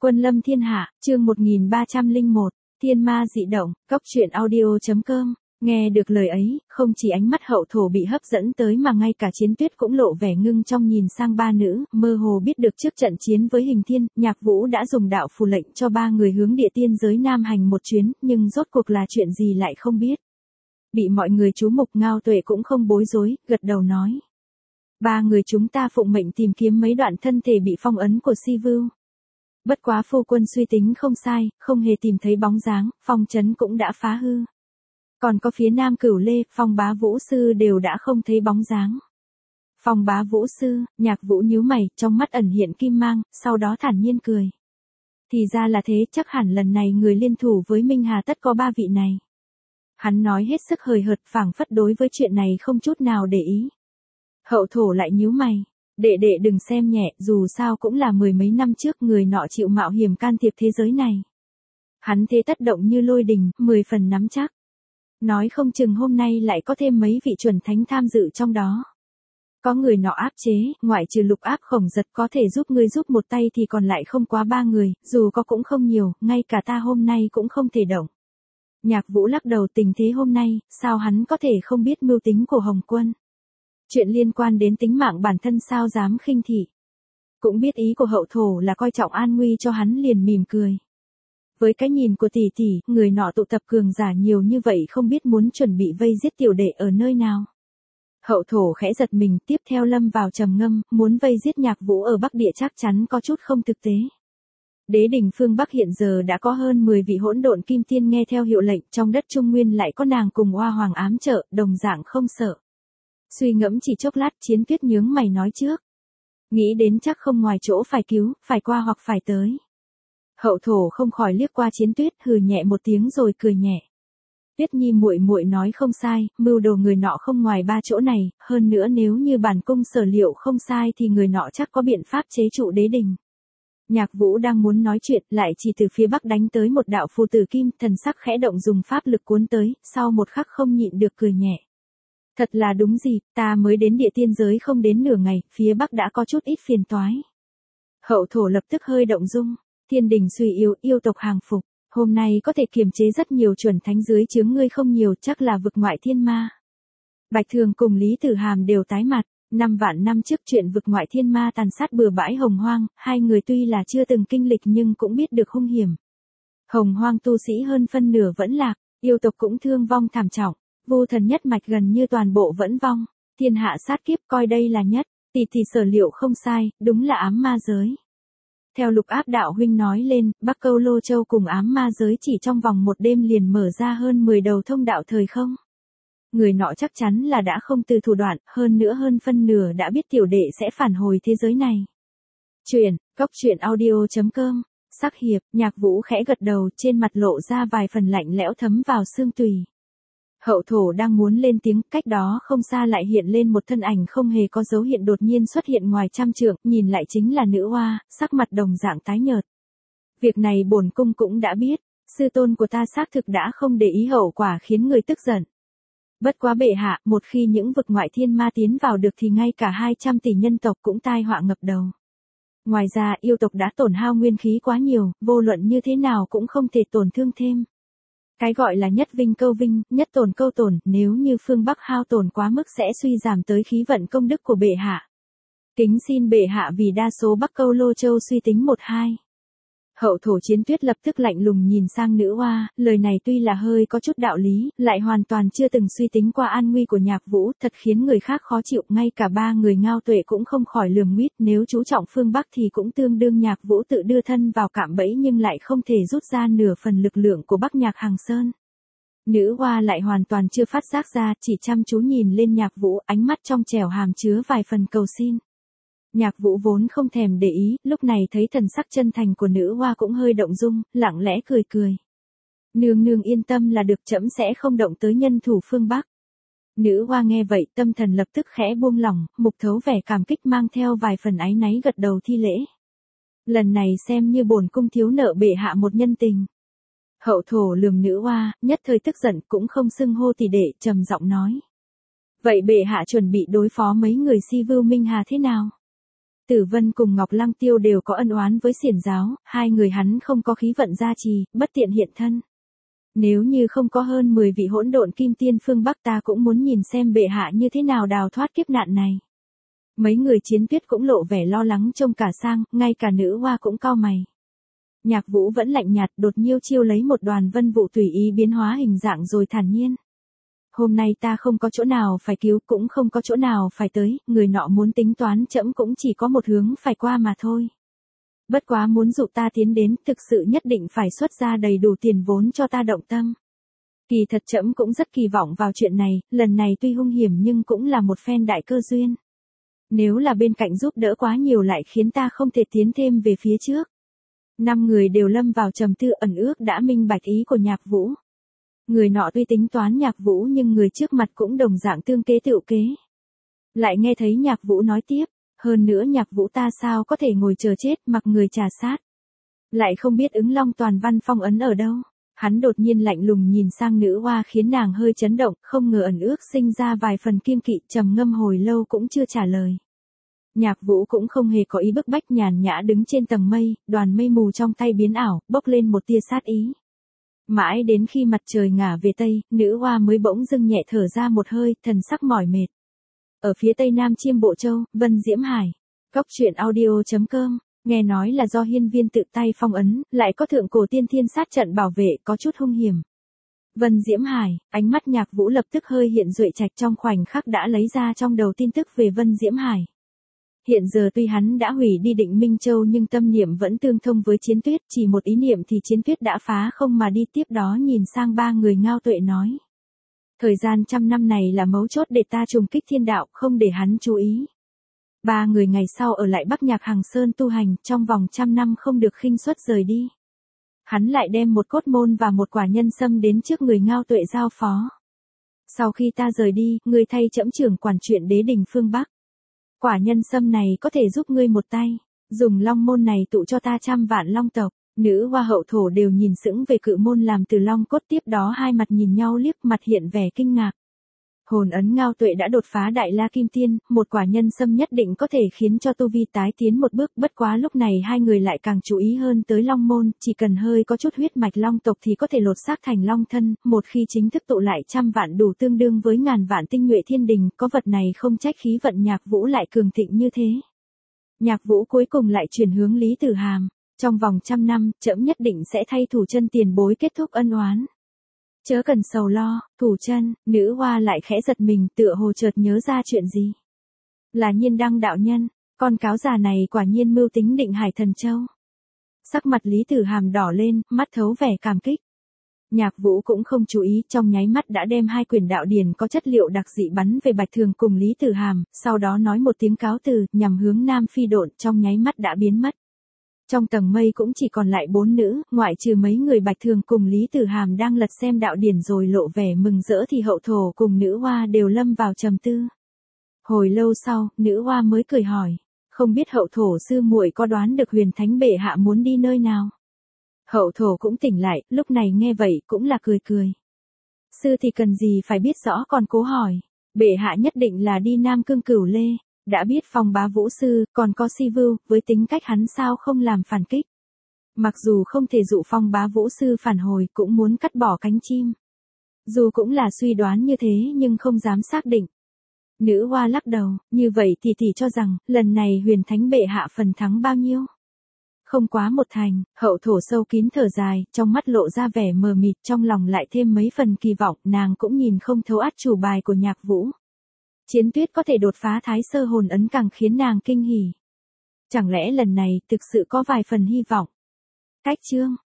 Quân lâm thiên hạ, chương 1301, thiên ma dị động, cóc truyện audio.com. Nghe được lời ấy, không chỉ ánh mắt Hậu Thổ bị hấp dẫn tới mà ngay cả Chiến Tuyết cũng lộ vẻ ngưng trong nhìn sang ba nữ, mơ hồ biết được trước trận chiến với Hình Thiên, Nhạc Vũ đã dùng đạo phù lệnh cho ba người hướng địa tiên giới Nam hành một chuyến, nhưng rốt cuộc là chuyện gì lại không biết. Bị mọi người chú mục, Ngao Tuệ cũng không bối rối, gật đầu nói. Ba người chúng ta phụng mệnh tìm kiếm mấy đoạn thân thể bị phong ấn của Si Vưu. Bất quá phu quân suy tính không sai, không hề tìm thấy bóng dáng, phong trấn cũng đã phá hư. Còn có phía Nam Cửu Lê, Phong Bá Vũ Sư đều đã không thấy bóng dáng. Phong Bá Vũ Sư, Nhạc Vũ nhíu mày, trong mắt ẩn hiện kim mang, sau đó thản nhiên cười. Thì ra là thế, chắc hẳn lần này người liên thủ với Minh Hà tất có ba vị này. Hắn nói hết sức hời hợt, phảng phất đối với chuyện này không chút nào để ý. Hậu Thổ lại nhíu mày. Đệ đệ đừng xem nhẹ, dù sao cũng là mười mấy năm trước người nọ chịu mạo hiểm can thiệp thế giới này. Hắn thế tất động như lôi đình, 10 phần nắm chắc. Nói không chừng hôm nay lại có thêm mấy vị chuẩn thánh tham dự trong đó. Có người nọ áp chế, ngoại trừ Lục Áp Khổng Giật có thể giúp ngươi giúp một tay thì còn lại không quá ba người, dù có cũng không nhiều, ngay cả ta hôm nay cũng không thể động. Nhạc Vũ lắc đầu, tình thế hôm nay, sao hắn có thể không biết mưu tính của Hồng Quân. Chuyện liên quan đến tính mạng bản thân sao dám khinh thị. Cũng biết ý của Hậu Thổ là coi trọng an nguy cho hắn, liền mỉm cười. Với cái nhìn của tỷ tỷ, người nọ tụ tập cường giả nhiều như vậy không biết muốn chuẩn bị vây giết tiểu đệ ở nơi nào. Hậu Thổ khẽ giật mình, tiếp theo lâm vào trầm ngâm, muốn vây giết Nhạc Vũ ở Bắc Địa chắc chắn có chút không thực tế. Đế đỉnh phương Bắc hiện giờ đã có hơn 10 vị hỗn độn kim tiên nghe theo hiệu lệnh, trong đất Trung Nguyên lại có nàng cùng Hoa Hoàng ám trợ, đồng dạng không sợ. Suy ngẫm chỉ chốc lát, Chiến Tuyết nhướng mày nói trước. Nghĩ đến chắc không ngoài chỗ phải cứu, phải qua hoặc phải tới. Hậu Thổ không khỏi liếc qua Chiến Tuyết, hừ nhẹ một tiếng rồi cười nhẹ. Tuyết Nhi muội muội nói không sai, mưu đồ người nọ không ngoài ba chỗ này, hơn nữa nếu như bản cung sở liệu không sai thì người nọ chắc có biện pháp chế trụ đế đình. Nhạc Vũ đang muốn nói chuyện, lại chỉ từ phía bắc đánh tới một đạo phù tử kim, thần sắc khẽ động dùng pháp lực cuốn tới, sau một khắc không nhịn được cười nhẹ. Thật là đúng dịp, ta mới đến địa tiên giới không đến nửa ngày, phía bắc đã có chút ít phiền toái. Hậu Thổ lập tức hơi động dung, thiên đình suy yếu, yêu tộc hàng phục, hôm nay có thể kiềm chế rất nhiều chuẩn thánh dưới chướng ngươi không nhiều, chắc là vực ngoại thiên ma. Bạch Thường cùng Lý Tử Hàm đều tái mặt, 5 vạn năm trước chuyện vực ngoại thiên ma tàn sát bừa bãi Hồng Hoang, hai người tuy là chưa từng kinh lịch nhưng cũng biết được hung hiểm. Hồng Hoang tu sĩ hơn phân nửa vẫn lạc, yêu tộc cũng thương vong thảm trọng. Vu thần nhất mạch gần như toàn bộ vẫn vong, thiên hạ sát kiếp coi đây là nhất, tỷ sở liệu không sai, đúng là ám ma giới. Theo Lục Áp đạo huynh nói lên, Bắc Câu Lô Châu cùng ám ma giới chỉ trong vòng một đêm liền mở ra hơn 10 đầu thông đạo thời không. Người nọ chắc chắn là đã không từ thủ đoạn, hơn nữa hơn phân nửa đã biết tiểu đệ sẽ phản hồi thế giới này. Cóc truyện audio.com. Sắc hiệp, Nhạc Vũ khẽ gật đầu, trên mặt lộ ra vài phần lạnh lẽo thấm vào xương tùy. Hậu Thổ đang muốn lên tiếng, cách đó không xa lại hiện lên một thân ảnh không hề có dấu hiện đột nhiên xuất hiện ngoài trăm trượng, nhìn lại chính là nữ hoa, sắc mặt đồng dạng tái nhợt. Việc này bổn cung cũng đã biết, sư tôn của ta xác thực đã không để ý hậu quả khiến người tức giận. Bất quá bệ hạ, một khi những vực ngoại thiên ma tiến vào được thì ngay cả 200 tỷ nhân tộc cũng tai họa ngập đầu. Ngoài ra yêu tộc đã tổn hao nguyên khí quá nhiều, vô luận như thế nào cũng không thể tổn thương thêm. Cái gọi là nhất vinh câu vinh, nhất tổn câu tổn, nếu như phương Bắc hao tổn quá mức sẽ suy giảm tới khí vận công đức của bệ hạ. Kính xin bệ hạ vì đa số Bắc Câu Lô Châu suy tính 1-2. Hậu Thổ Chiến Tuyết lập tức lạnh lùng nhìn sang nữ hoa, lời này tuy là hơi có chút đạo lý, lại hoàn toàn chưa từng suy tính qua an nguy của Nhạc Vũ, thật khiến người khác khó chịu, ngay cả ba người Ngao Tuệ cũng không khỏi lườm nguýt, nếu chú trọng phương Bắc thì cũng tương đương Nhạc Vũ tự đưa thân vào cạm bẫy nhưng lại không thể rút ra nửa phần lực lượng của Bắc Nhạc Hàng Sơn. Nữ hoa lại hoàn toàn chưa phát giác ra, chỉ chăm chú nhìn lên Nhạc Vũ, ánh mắt trong trẻo hàm chứa vài phần cầu xin. Nhạc Vũ vốn không thèm để ý, lúc này thấy thần sắc chân thành của nữ hoa cũng hơi động dung, lặng lẽ cười cười. Nương nương yên tâm là được, trẫm sẽ không động tới nhân thủ phương Bắc. Nữ hoa nghe vậy, tâm thần lập tức khẽ buông lỏng, mục thấu vẻ cảm kích mang theo vài phần áy náy gật đầu thi lễ. Lần này xem như bổn cung thiếu nợ bệ hạ một nhân tình. Hậu Thổ lườm nữ hoa, nhất thời tức giận cũng không xưng hô tỷ đệ, trầm giọng nói. Vậy bệ hạ chuẩn bị đối phó mấy người Si Vưu Minh Hà thế nào? Tử Vân cùng Ngọc Lăng Tiêu đều có ân oán với xiển giáo, hai người hắn không có khí vận gia trì, bất tiện hiện thân. Nếu như không có hơn 10 vị hỗn độn kim tiên phương Bắc ta cũng muốn nhìn xem bệ hạ như thế nào đào thoát kiếp nạn này. Mấy người Chiến Tuyết cũng lộ vẻ lo lắng trông cả sang, ngay cả nữ hoa cũng cau mày. Nhạc Vũ vẫn lạnh nhạt, đột nhiêu chiêu lấy một đoàn vân vụ tùy ý biến hóa hình dạng rồi thản nhiên. Hôm nay ta không có chỗ nào phải cứu, cũng không có chỗ nào phải tới, người nọ muốn tính toán trẫm cũng chỉ có một hướng phải qua mà thôi. Bất quá muốn dụ ta tiến đến, thực sự nhất định phải xuất ra đầy đủ tiền vốn cho ta động tâm. Kỳ thật trẫm cũng rất kỳ vọng vào chuyện này, lần này tuy hung hiểm nhưng cũng là một phen đại cơ duyên. Nếu là bên cạnh giúp đỡ quá nhiều lại khiến ta không thể tiến thêm về phía trước. 5 người đều lâm vào trầm tư, ẩn ước đã minh bạch ý của Nhạc Vũ. Người nọ tuy tính toán Nhạc Vũ nhưng người trước mặt cũng đồng dạng tương kế tựu kế. Lại nghe thấy Nhạc Vũ nói tiếp, hơn nữa Nhạc Vũ ta sao có thể ngồi chờ chết mặc người trà sát. Lại không biết ứng long toàn văn phong ấn ở đâu. Hắn đột nhiên lạnh lùng nhìn sang nữ hoa khiến nàng hơi chấn động, không ngờ ẩn ước sinh ra vài phần kiêng kỵ, trầm ngâm hồi lâu cũng chưa trả lời. Nhạc Vũ cũng không hề có ý bức bách, nhàn nhã đứng trên tầng mây, đoàn mây mù trong tay biến ảo, bốc lên một tia sát ý. Mãi đến khi mặt trời ngả về tây, nữ hoa mới bỗng dưng nhẹ thở ra một hơi, thần sắc mỏi mệt. Ở phía tây nam Chiêm Bộ Châu, Vân Diễm Hải. Cốc truyện audio.com, nghe nói là do hiên viên tự tay phong ấn, lại có thượng cổ tiên thiên sát trận bảo vệ, có chút hung hiểm. Vân Diễm Hải, ánh mắt Nhạc Vũ lập tức hơi hiện duệ trạch, trong khoảnh khắc đã lấy ra trong đầu tin tức về Vân Diễm Hải. Hiện giờ tuy hắn đã hủy đi Định Minh Châu nhưng tâm niệm vẫn tương thông với Chiến Tuyết, chỉ một ý niệm thì Chiến Tuyết đã phá không mà đi, tiếp đó nhìn sang ba người Ngao Tuệ nói. Thời gian 100 năm này là mấu chốt để ta trùng kích thiên đạo, không để hắn chú ý. 3 người ngày sau ở lại Bắc Nhạc Hằng Sơn tu hành, trong vòng 100 năm không được khinh suất rời đi. Hắn lại đem một cốt môn và một quả nhân sâm đến trước người Ngao Tuệ giao phó. Sau khi ta rời đi, ngươi thay trẫm trưởng quản chuyện đế đình phương Bắc. Quả nhân sâm này có thể giúp ngươi một tay, dùng long môn này tụ cho ta 100 vạn long tộc. Nữ hoa hậu thổ đều nhìn sững về cự môn làm từ long cốt, tiếp đó hai mặt nhìn nhau liếc, mặt hiện vẻ kinh ngạc. Hồn ấn Ngao Tuệ đã đột phá Đại La Kim Tiên, một quả nhân sâm nhất định có thể khiến cho tu vi tái tiến một bước, bất quá lúc này hai người lại càng chú ý hơn tới long môn, chỉ cần hơi có chút huyết mạch long tộc thì có thể lột xác thành long thân, một khi chính thức tụ lại 100 vạn đủ tương đương với ngàn vạn tinh nhuệ thiên đình, có vật này không trách khí vận Nhạc Vũ lại cường thịnh như thế. Nhạc Vũ cuối cùng lại chuyển hướng Lý Tử Hàm, trong vòng 100 năm, trẫm nhất định sẽ thay thủ chân tiền bối kết thúc ân oán. Chớ cần sầu lo, thủ chân. Nữ hoa lại khẽ giật mình, tựa hồ chợt nhớ ra chuyện gì. Là Nhiên Đăng đạo nhân, con cáo già này quả nhiên mưu tính Định Hải Thần Châu. Sắc mặt Lý Tử Hàm đỏ lên, mắt thấu vẻ cảm kích. Nhạc Vũ cũng không chú ý, trong nháy mắt đã đem 2 quyển đạo điển có chất liệu đặc dị bắn về Bạch Thường cùng Lý Tử Hàm, sau đó nói một tiếng cáo từ, nhằm hướng Nam phi độn, trong nháy mắt đã biến mất. Trong tầng mây cũng chỉ còn lại 4 nữ, ngoại trừ mấy người Bạch Thường cùng Lý Tử Hàm đang lật xem đạo điển rồi lộ vẻ mừng rỡ thì hậu thổ cùng nữ hoa đều lâm vào trầm tư. Hồi lâu sau, nữ hoa mới cười hỏi, không biết hậu thổ sư muội có đoán được Huyền Thánh bệ hạ muốn đi nơi nào? Hậu thổ cũng tỉnh lại, lúc này nghe vậy cũng là cười cười. Sư thì cần gì phải biết rõ còn cố hỏi, bệ hạ nhất định là đi Nam Cương Cửu Lê. Đã biết Phong Bá Vũ sư, còn có Si Vưu, với tính cách hắn sao không làm phản kích. Mặc dù không thể dụ Phong Bá Vũ sư phản hồi, cũng muốn cắt bỏ cánh chim. Dù cũng là suy đoán như thế nhưng không dám xác định. Nữ hoa lắc đầu, như vậy thì tỷ cho rằng, lần này Huyền Thánh bệ hạ phần thắng bao nhiêu? Không quá 1 thành, hậu thổ sâu kín thở dài, trong mắt lộ ra vẻ mờ mịt, trong lòng lại thêm mấy phần kỳ vọng, nàng cũng nhìn không thấu át chủ bài của Nhạc Vũ. Chiến Tuyết có thể đột phá Thái Sơ hồn ấn càng khiến nàng kinh hỉ. Chẳng lẽ lần này thực sự có vài phần hy vọng? Cách chương